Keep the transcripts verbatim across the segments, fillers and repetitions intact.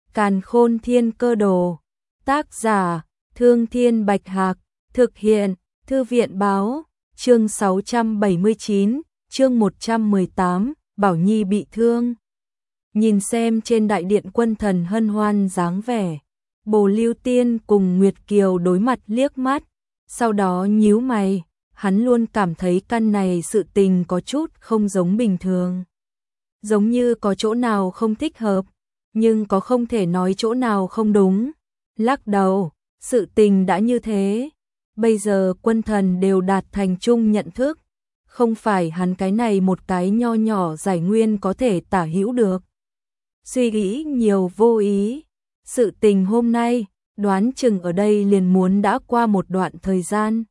Càn Khôn Thiên Cơ Đồ. Tác giả: Thương Thiên Bạch Hạc. Thực hiện: Thư viện báo. Chương sáu trăm bảy mươi chín, chương một trăm mười tám, Bảo Nhi bị thương. Nhìn xem trên đại điện quân thần hân hoan dáng vẻ, Bồ Lưu Tiên cùng Nguyệt Kiều đối mặt liếc mắt, sau đó nhíu mày, hắn luôn cảm thấy căn này sự tình có chút không giống bình thường. Giống như có chỗ nào không thích hợp, nhưng có không thể nói chỗ nào không đúng. Lắc đầu, sự tình đã như thế, bây giờ quân thần đều đạt thành chung nhận thức, không phải hắn cái này một cái nho nhỏ giải nguyên có thể tả hữu được. Suy nghĩ nhiều vô ý, sự tình hôm nay, đoán chừng ở đây liền muốn đã qua một đoạn thời gian.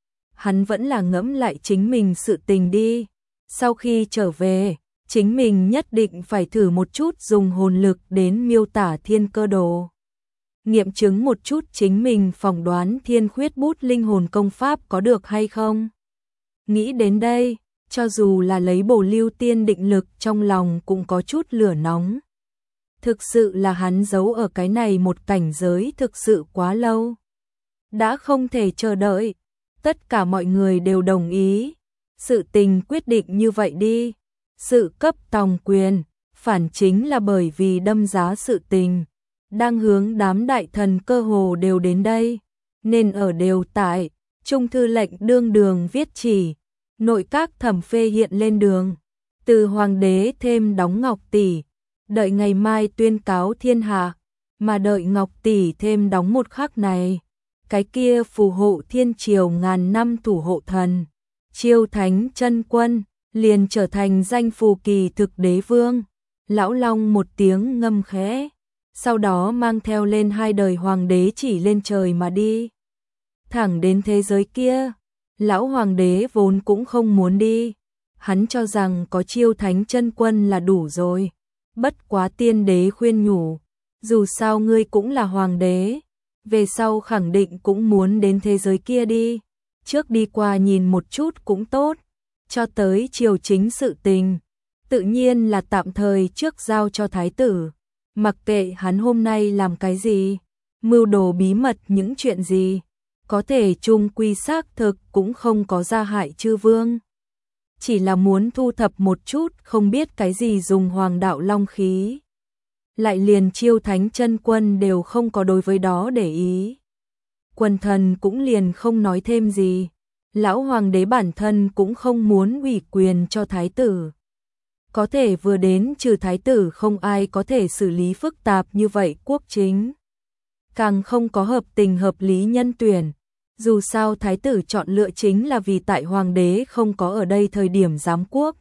Hắn vẫn là ngẫm lại chính mình sự tình đi, sau khi trở về, chính mình nhất định phải thử một chút dùng hồn lực đến miêu tả thiên cơ đồ. Nghiệm chứng một chút chính mình phỏng đoán thiên khuyết bút linh hồn công pháp có được hay không. Nghĩ đến đây, cho dù là lấy Bồ Lưu Tiên định lực trong lòng cũng có chút lửa nóng. Thực sự là hắn giấu ở cái này một cảnh giới thực sự quá lâu. Đã không thể chờ đợi, tất cả mọi người đều đồng ý. Sự tình quyết định như vậy đi. Sự cấp tòng quyền, phản chính là bởi vì đâm giá sự tình. Đang hướng đám đại thần cơ hồ đều đến đây, nên ở đều tại, trung thư lệnh đương đường viết chỉ, nội các thẩm phê hiện lên đường, từ hoàng đế thêm đóng Ngọc Tỷ, đợi ngày mai tuyên cáo thiên hạ, mà đợi Ngọc Tỷ thêm đóng một khắc này, cái kia phù hộ thiên triều ngàn năm thủ hộ thần, Chiêu Thánh Chân Quân, liền trở thành danh phù kỳ thực đế vương. Lão Long một tiếng ngâm khẽ, sau đó mang theo lên hai đời hoàng đế chỉ lên trời mà đi. Thẳng đến thế giới kia, lão hoàng đế vốn cũng không muốn đi, hắn cho rằng có Chiêu Thánh Chân Quân là đủ rồi. Bất quá tiên đế khuyên nhủ, dù sao ngươi cũng là hoàng đế, về sau khẳng định cũng muốn đến thế giới kia đi, trước đi qua nhìn một chút cũng tốt, cho tới triều chính sự tình, tự nhiên là tạm thời trước giao cho thái tử. Mặc kệ hắn hôm nay làm cái gì, mưu đồ bí mật những chuyện gì, có thể chung quy xác thực cũng không có gia hại chư vương. Chỉ là muốn thu thập một chút không biết cái gì dùng hoàng đạo long khí. Lại liền Chiêu Thánh Chân Quân đều không có đối với đó để ý. Quần thần cũng liền không nói thêm gì. Lão hoàng đế bản thân cũng không muốn ủy quyền cho thái tử. Có thể vừa đến trừ thái tử không ai có thể xử lý phức tạp như vậy quốc chính. Càng không có hợp tình hợp lý nhân tuyển. Dù sao thái tử chọn lựa chính là vì tại hoàng đế không có ở đây thời điểm giám quốc.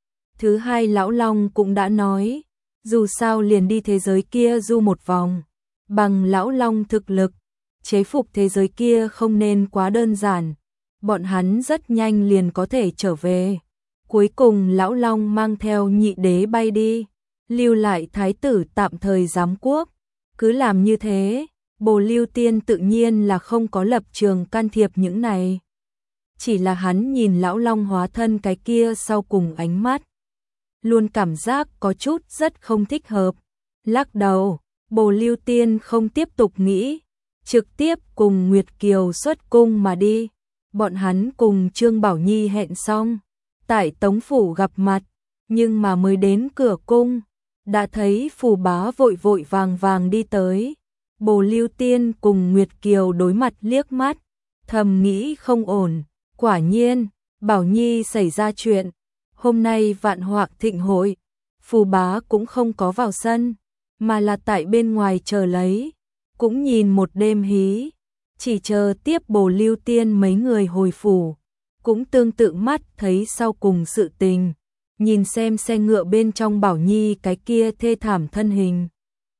Thứ hai Lão Long cũng đã nói, dù sao liền đi thế giới kia du một vòng. Bằng Lão Long thực lực, chế phục thế giới kia không nên quá đơn giản. Bọn hắn rất nhanh liền có thể trở về. Cuối cùng Lão Long mang theo nhị đế bay đi, lưu lại thái tử tạm thời giám quốc. Cứ làm như thế, Bồ Lưu Tiên tự nhiên là không có lập trường can thiệp những này. Chỉ là hắn nhìn Lão Long hóa thân cái kia sau cùng ánh mắt, luôn cảm giác có chút rất không thích hợp. Lắc đầu, Bồ Lưu Tiên không tiếp tục nghĩ, trực tiếp cùng Nguyệt Kiều xuất cung mà đi. Bọn hắn cùng Trương Bảo Nhi hẹn xong, tại Tống Phủ gặp mặt, nhưng mà mới đến cửa cung, đã thấy Phù Bá vội vội vàng vàng đi tới. Bồ Lưu Tiên cùng Nguyệt Kiều đối mặt liếc mắt, thầm nghĩ không ổn, quả nhiên, Bảo Nhi xảy ra chuyện. Hôm nay vạn họa thịnh hội, Phù Bá cũng không có vào sân, mà là tại bên ngoài chờ lấy, cũng nhìn một đêm hí, chỉ chờ tiếp Bồ Lưu Tiên mấy người hồi phủ, cũng tương tự mắt thấy sau cùng sự tình, nhìn xem xe ngựa bên trong Bảo Nhi cái kia thê thảm thân hình.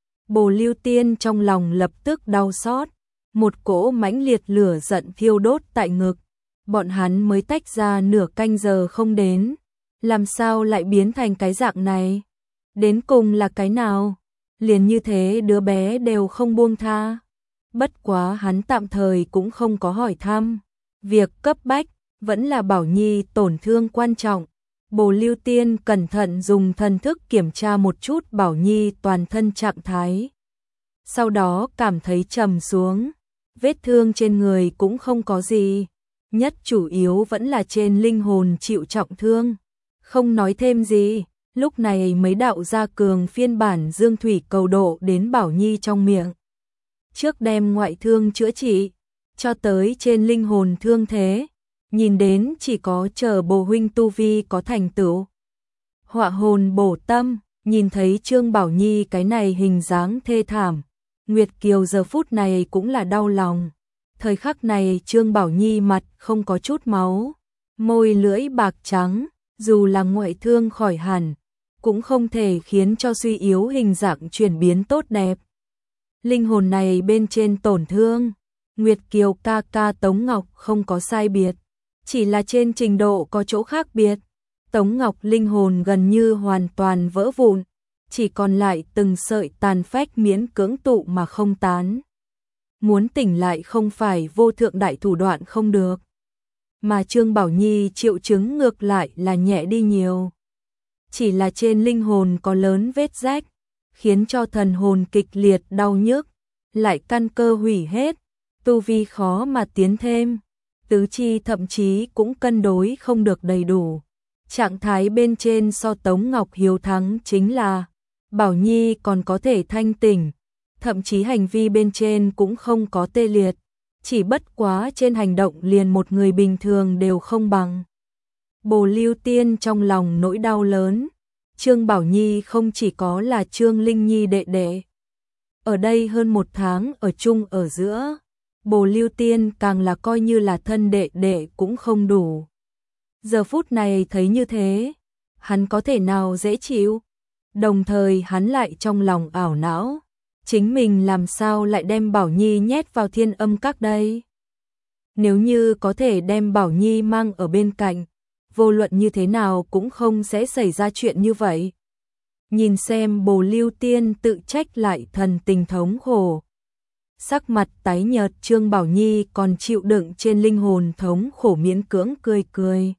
Bồ Lưu Tiên trong lòng lập tức đau xót, một cỗ mãnh liệt lửa giận thiêu đốt tại ngực. Bọn hắn mới tách ra nửa canh giờ không đến, làm sao lại biến thành cái dạng này? Đến cùng là cái nào? Liền như thế đứa bé đều không buông tha. Bất quá hắn tạm thời cũng không có hỏi thăm. Việc cấp bách vẫn là Bảo Nhi tổn thương quan trọng. Bồ Lưu Tiên cẩn thận dùng thần thức kiểm tra một chút Bảo Nhi toàn thân trạng thái. sau đó cảm thấy trầm xuống. Vết thương trên người cũng không có gì, nhất chủ yếu vẫn là trên linh hồn chịu trọng thương. Không nói thêm gì, lúc này mấy đạo gia cường phiên bản dương thủy cầu độ đến Bảo Nhi trong miệng. Trước đem ngoại thương chữa trị, cho tới trên linh hồn thương thế, nhìn đến chỉ có chờ bồ huynh tu vi có thành tựu. Họa hồn bổ tâm, nhìn thấy Trương Bảo Nhi cái này hình dáng thê thảm, Nguyệt Kiều giờ phút này cũng là đau lòng. Thời khắc này Trương Bảo Nhi mặt không có chút máu, môi lưỡi bạc trắng, dù là ngoại thương khỏi hẳn, cũng không thể khiến cho suy yếu hình dạng chuyển biến tốt đẹp. Linh hồn này bên trên tổn thương, Nguyệt Kiều ca ca Tống Ngọc không có sai biệt, chỉ là trên trình độ có chỗ khác biệt. Tống Ngọc linh hồn gần như hoàn toàn vỡ vụn, chỉ còn lại từng sợi tàn phách miễn cưỡng tụ mà không tán. Muốn tỉnh lại không phải vô thượng đại thủ đoạn không được, mà Trương Bảo Nhi triệu chứng ngược lại là nhẹ đi nhiều. Chỉ là trên linh hồn có lớn vết rách, khiến cho thần hồn kịch liệt đau nhức, lại căn cơ hủy hết, tu vi khó mà tiến thêm, tứ chi thậm chí cũng cân đối không được đầy đủ. Trạng thái bên trên so Tống Ngọc hiếu thắng chính là Bảo Nhi còn có thể thanh tỉnh, thậm chí hành vi bên trên cũng không có tê liệt, chỉ bất quá trên hành động liền một người bình thường đều không bằng. Bồ Lưu Tiên trong lòng nỗi đau lớn, Trương Bảo Nhi không chỉ có là Trương Linh Nhi đệ đệ. Ở đây hơn một tháng ở chung ở giữa, Bồ Lưu Tiên càng là coi như là thân đệ đệ cũng không đủ. Giờ phút này thấy như thế, hắn có thể nào dễ chịu? Đồng thời hắn lại trong lòng ảo não, chính mình làm sao lại đem Bảo Nhi nhét vào Thiên Âm Các đây? Nếu như có thể đem Bảo Nhi mang ở bên cạnh, vô luận như thế nào cũng không sẽ xảy ra chuyện như vậy. Nhìn xem Bồ Lưu Tiên tự trách lại thần tình thống khổ. Sắc mặt tái nhợt Trương Bảo Nhi còn chịu đựng trên linh hồn thống khổ miễn cưỡng cười cười.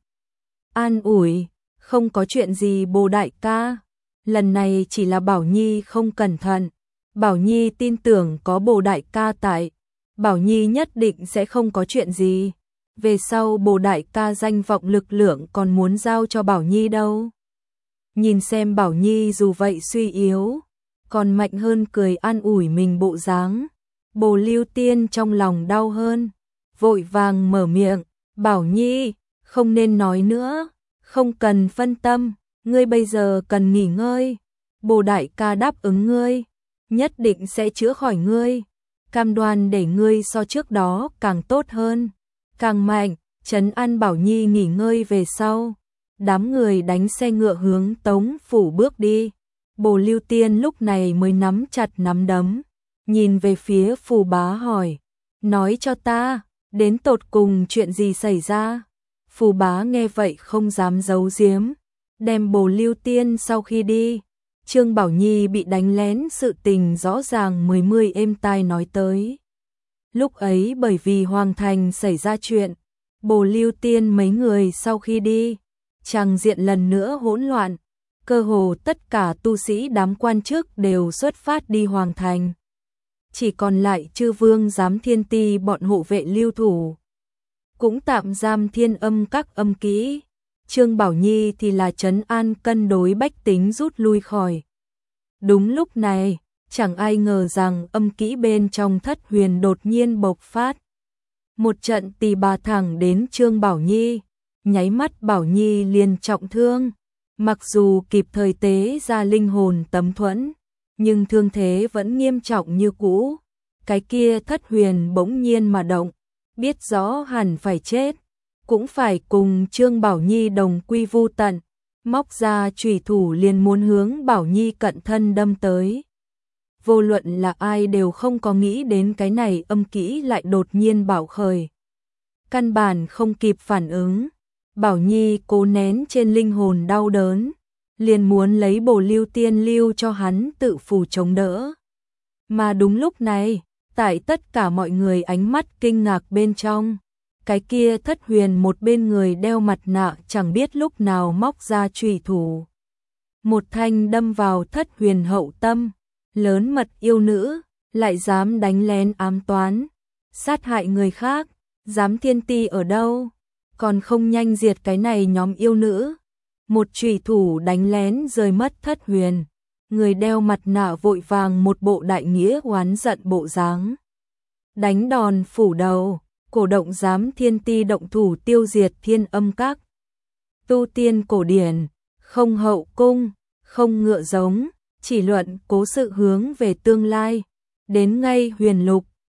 An ủi, không có chuyện gì Bồ đại ca, lần này chỉ là Bảo Nhi không cẩn thận. Bảo Nhi tin tưởng có Bồ đại ca tại, Bảo Nhi nhất định sẽ không có chuyện gì. Về sau Bồ đại ca danh vọng lực lượng còn muốn giao cho Bảo Nhi đâu. Nhìn xem Bảo Nhi dù vậy suy yếu, còn mạnh hơn cười an ủi mình bộ dáng. Bồ Lưu Tiên trong lòng đau hơn, vội vàng mở miệng, Bảo Nhi, không nên nói nữa, không cần phân tâm, ngươi bây giờ cần nghỉ ngơi. Bồ đại ca đáp ứng ngươi, nhất định sẽ chữa khỏi ngươi, cam đoan để ngươi so trước đó càng tốt hơn, càng mạnh. Trấn an Bảo Nhi nghỉ ngơi về sau, đám người đánh xe ngựa hướng Tống phủ bước đi. Bồ Lưu Tiên lúc này mới nắm chặt nắm đấm, nhìn về phía Phù Bá hỏi, nói cho ta, đến tột cùng chuyện gì xảy ra? Phù Bá nghe vậy không dám giấu giếm, đem Bồ Lưu Tiên sau khi đi, Trương Bảo Nhi bị đánh lén sự tình rõ ràng mười mươi êm tai nói tới. Lúc ấy bởi vì Hoàng Thành xảy ra chuyện, Bồ Lưu Tiên mấy người sau khi đi, tràng diện lần nữa hỗn loạn, cơ hồ tất cả tu sĩ đám quan chức đều xuất phát đi Hoàng Thành. Chỉ còn lại Chư Vương giám Thiên Ti bọn hộ vệ lưu thủ, cũng tạm giam Thiên Âm Các âm kỹ. Trương Bảo Nhi thì là trấn an cân đối bách tính rút lui khỏi. Đúng lúc này, chẳng ai ngờ rằng âm kỹ bên trong Thất Huyền đột nhiên bộc phát. Một trận tì bà thẳng đến Trương Bảo Nhi, nháy mắt Bảo Nhi liền trọng thương. Mặc dù kịp thời tế ra linh hồn tấm thuẫn, nhưng thương thế vẫn nghiêm trọng như cũ. Cái kia Thất Huyền bỗng nhiên mà động, biết rõ hẳn phải chết, cũng phải cùng Trương Bảo Nhi đồng quy vu tận, móc ra chủy thủ liền muốn hướng Bảo Nhi cận thân đâm tới. Vô luận là ai đều không có nghĩ đến cái này âm kỹ lại đột nhiên bạo khởi. Căn bản không kịp phản ứng, Bảo Nhi cố nén trên linh hồn đau đớn, liền muốn lấy Bồ Lưu Tiên lưu cho hắn tự phù chống đỡ. Mà đúng lúc này, tại tất cả mọi người ánh mắt kinh ngạc bên trong, cái kia Thất Huyền một bên người đeo mặt nạ chẳng biết lúc nào móc ra chủy thủ. Một thanh đâm vào Thất Huyền hậu tâm, lớn mật yêu nữ, lại dám đánh lén ám toán, sát hại người khác, dám thiên ti ở đâu, còn không nhanh diệt cái này nhóm yêu nữ. Một chủy thủ đánh lén rơi mất Thất Huyền, người đeo mặt nạ vội vàng một bộ đại nghĩa oán giận bộ dáng. Đánh đòn phủ đầu, cổ động dám thiên ti động thủ tiêu diệt Thiên Âm Các. Tu tiên cổ điển, không hậu cung, không ngựa giống, chỉ luận cố sự hướng về tương lai. Đến ngay Huyền Lục,